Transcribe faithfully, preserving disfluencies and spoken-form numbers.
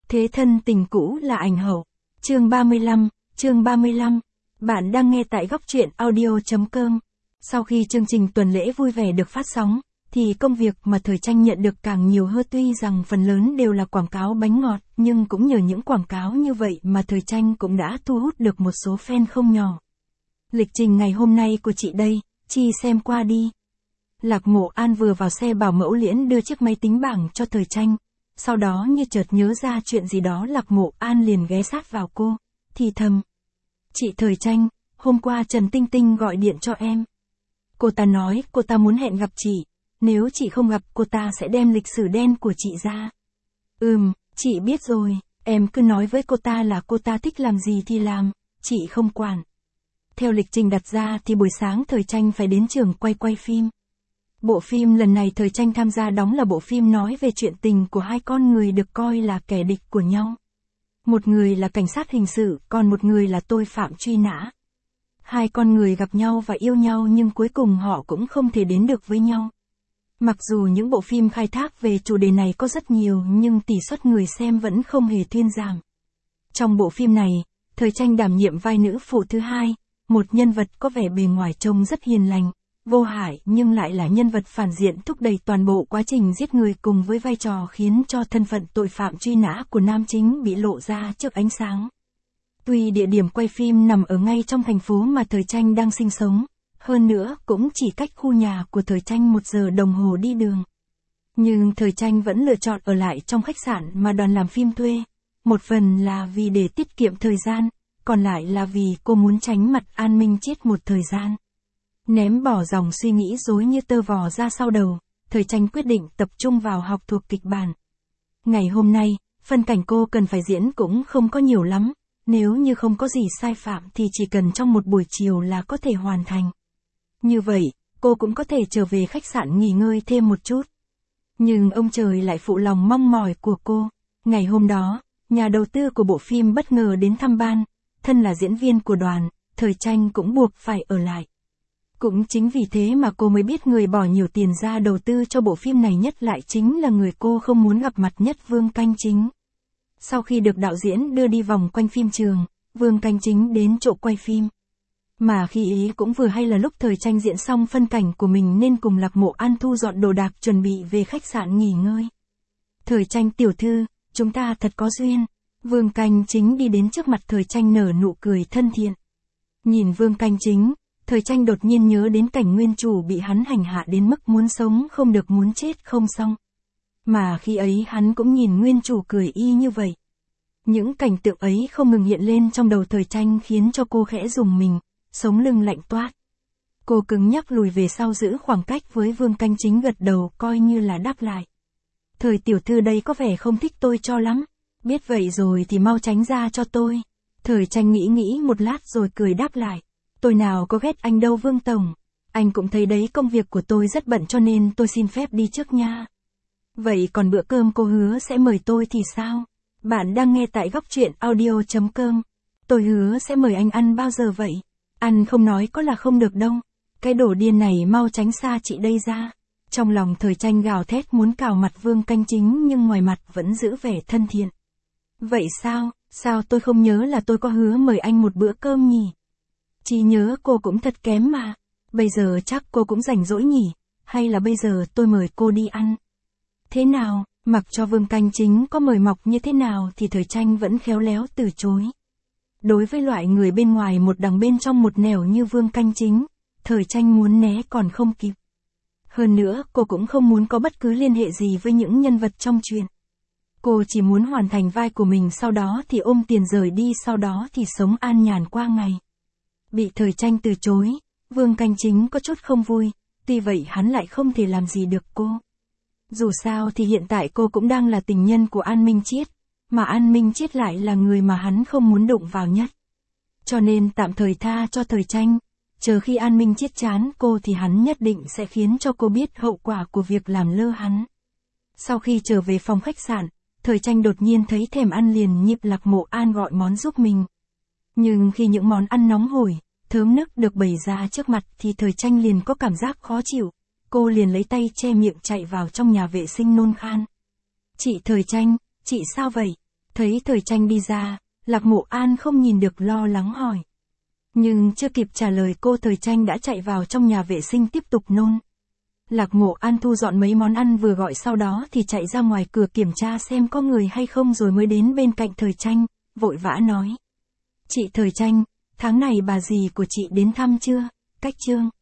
Thế thân tình cũ là ảnh hậu. Chương ba mươi lăm, chương ba mươi lăm. Bạn đang nghe tại góc truyện audio chấm com. Sau khi chương trình tuần lễ vui vẻ được phát sóng, thì công việc mà Thời Tranh nhận được càng nhiều hơn, tuy rằng phần lớn đều là quảng cáo bánh ngọt, nhưng cũng nhờ những quảng cáo như vậy mà Thời Tranh cũng đã thu hút được một số fan không nhỏ. Lịch trình ngày hôm nay của chị đây, chi xem qua đi. Lạc Mộ An vừa vào xe bảo mẫu Liễn đưa chiếc máy tính bảng cho Thời Tranh. Sau đó như chợt nhớ ra chuyện gì đó, Lạc Mộ An liền ghé sát vào cô, thì thầm. Chị Thời Tranh, hôm qua Trần Tinh Tinh gọi điện cho em. Cô ta nói cô ta muốn hẹn gặp chị, nếu chị không gặp cô ta sẽ đem lịch sử đen của chị ra. Ừm, chị biết rồi, em cứ nói với cô ta là cô ta thích làm gì thì làm, chị không quản. Theo lịch trình đặt ra thì buổi sáng Thời Tranh phải đến trường quay quay phim. Bộ phim lần này Thời Tranh tham gia đóng là bộ phim nói về chuyện tình của hai con người được coi là kẻ địch của nhau. Một người là cảnh sát hình sự, còn một người là tội phạm truy nã. Hai con người gặp nhau và yêu nhau nhưng cuối cùng họ cũng không thể đến được với nhau. Mặc dù những bộ phim khai thác về chủ đề này có rất nhiều nhưng tỷ suất người xem vẫn không hề thuyên giảm. Trong bộ phim này, Thời Tranh đảm nhiệm vai nữ phụ thứ hai, một nhân vật có vẻ bề ngoài trông rất hiền lành, vô hại nhưng lại là nhân vật phản diện thúc đẩy toàn bộ quá trình giết người, cùng với vai trò khiến cho thân phận tội phạm truy nã của nam chính bị lộ ra trước ánh sáng. Tuy địa điểm quay phim nằm ở ngay trong thành phố mà Thời Tranh đang sinh sống, hơn nữa cũng chỉ cách khu nhà của Thời Tranh một giờ đồng hồ đi đường. Nhưng Thời Tranh vẫn lựa chọn ở lại trong khách sạn mà đoàn làm phim thuê, một phần là vì để tiết kiệm thời gian, còn lại là vì cô muốn tránh mặt An Minh Chiết một thời gian. Ném bỏ dòng suy nghĩ rối như tơ vò ra sau đầu, Thời Tranh quyết định tập trung vào học thuộc kịch bản. Ngày hôm nay, phân cảnh cô cần phải diễn cũng không có nhiều lắm, nếu như không có gì sai phạm thì chỉ cần trong một buổi chiều là có thể hoàn thành. Như vậy, cô cũng có thể trở về khách sạn nghỉ ngơi thêm một chút. Nhưng ông trời lại phụ lòng mong mỏi của cô. Ngày hôm đó, nhà đầu tư của bộ phim bất ngờ đến thăm ban, thân là diễn viên của đoàn, Thời Tranh cũng buộc phải ở lại. Cũng chính vì thế mà cô mới biết người bỏ nhiều tiền ra đầu tư cho bộ phim này nhất lại chính là người cô không muốn gặp mặt nhất, Vương Canh Chính. Sau khi được đạo diễn đưa đi vòng quanh phim trường, Vương Canh Chính đến chỗ quay phim. Mà khi ý cũng vừa hay là lúc Thời Tranh diễn xong phân cảnh của mình nên cùng Lạc Mộ An thu dọn đồ đạc chuẩn bị về khách sạn nghỉ ngơi. Thời Tranh tiểu thư, chúng ta thật có duyên. Vương Canh Chính đi đến trước mặt Thời Tranh nở nụ cười thân thiện. Nhìn Vương Canh Chính, Thời Tranh đột nhiên nhớ đến cảnh nguyên chủ bị hắn hành hạ đến mức muốn sống không được muốn chết không xong. Mà khi ấy hắn cũng nhìn nguyên chủ cười y như vậy. Những cảnh tượng ấy không ngừng hiện lên trong đầu Thời Tranh khiến cho cô khẽ rùng mình, sống lưng lạnh toát. Cô cứng nhắc lùi về sau giữ khoảng cách với Vương Canh Chính, gật đầu coi như là đáp lại. Thời tiểu thư đây có vẻ không thích tôi cho lắm, biết vậy rồi thì mau tránh ra cho tôi. Thời Tranh nghĩ nghĩ một lát rồi cười đáp lại. Tôi nào có ghét anh đâu Vương Tổng, anh cũng thấy đấy công việc của tôi rất bận cho nên tôi xin phép đi trước nha. Vậy còn bữa cơm cô hứa sẽ mời tôi thì sao? Bạn đang nghe tại góc truyện audio chấm com. Tôi hứa sẽ mời anh ăn bao giờ vậy? Ăn không nói có là không được đâu. Cái đồ điên này mau tránh xa chị đây ra. Trong lòng Thời Tranh gào thét muốn cào mặt Vương Canh Chính nhưng ngoài mặt vẫn giữ vẻ thân thiện. Vậy sao, sao tôi không nhớ là tôi có hứa mời anh một bữa cơm nhỉ? Trí nhớ cô cũng thật kém mà. Bây giờ chắc cô cũng rảnh rỗi nhỉ? Hay là bây giờ tôi mời cô đi ăn? Thế nào, mặc cho Vương Canh Chính có mời mọc như thế nào thì Thời Tranh vẫn khéo léo từ chối. Đối với loại người bên ngoài một đằng bên trong một nẻo như Vương Canh Chính, Thời Tranh muốn né còn không kịp. Hơn nữa cô cũng không muốn có bất cứ liên hệ gì với những nhân vật trong truyện. Cô chỉ muốn hoàn thành vai của mình, sau đó thì ôm tiền rời đi, sau đó thì sống an nhàn qua ngày. Bị Thời Tranh từ chối, Vương Canh Chính có chút không vui, tuy vậy hắn lại không thể làm gì được cô. Dù sao thì hiện tại cô cũng đang là tình nhân của An Minh Chiết, mà An Minh Chiết lại là người mà hắn không muốn đụng vào nhất. Cho nên tạm thời tha cho Thời Tranh, chờ khi An Minh Chiết chán cô thì hắn nhất định sẽ khiến cho cô biết hậu quả của việc làm lơ hắn. Sau khi trở về phòng khách sạn, Thời Tranh đột nhiên thấy thèm ăn, liền nhịp Lạc Mộ An gọi món giúp mình. Nhưng khi những món ăn nóng hổi, thơm nức được bày ra trước mặt thì Thời Tranh liền có cảm giác khó chịu. Cô liền lấy tay che miệng chạy vào trong nhà vệ sinh nôn khan. Chị Thời Tranh, chị sao vậy? Thấy Thời Tranh đi ra, Lạc Mộ An không nhìn được lo lắng hỏi. Nhưng chưa kịp trả lời cô Thời Tranh đã chạy vào trong nhà vệ sinh tiếp tục nôn. Lạc Mộ An thu dọn mấy món ăn vừa gọi sau đó thì chạy ra ngoài cửa kiểm tra xem có người hay không rồi mới đến bên cạnh Thời Tranh, vội vã nói. Chị Thời Tranh, tháng này bà dì của chị đến thăm chưa? Cách Trương.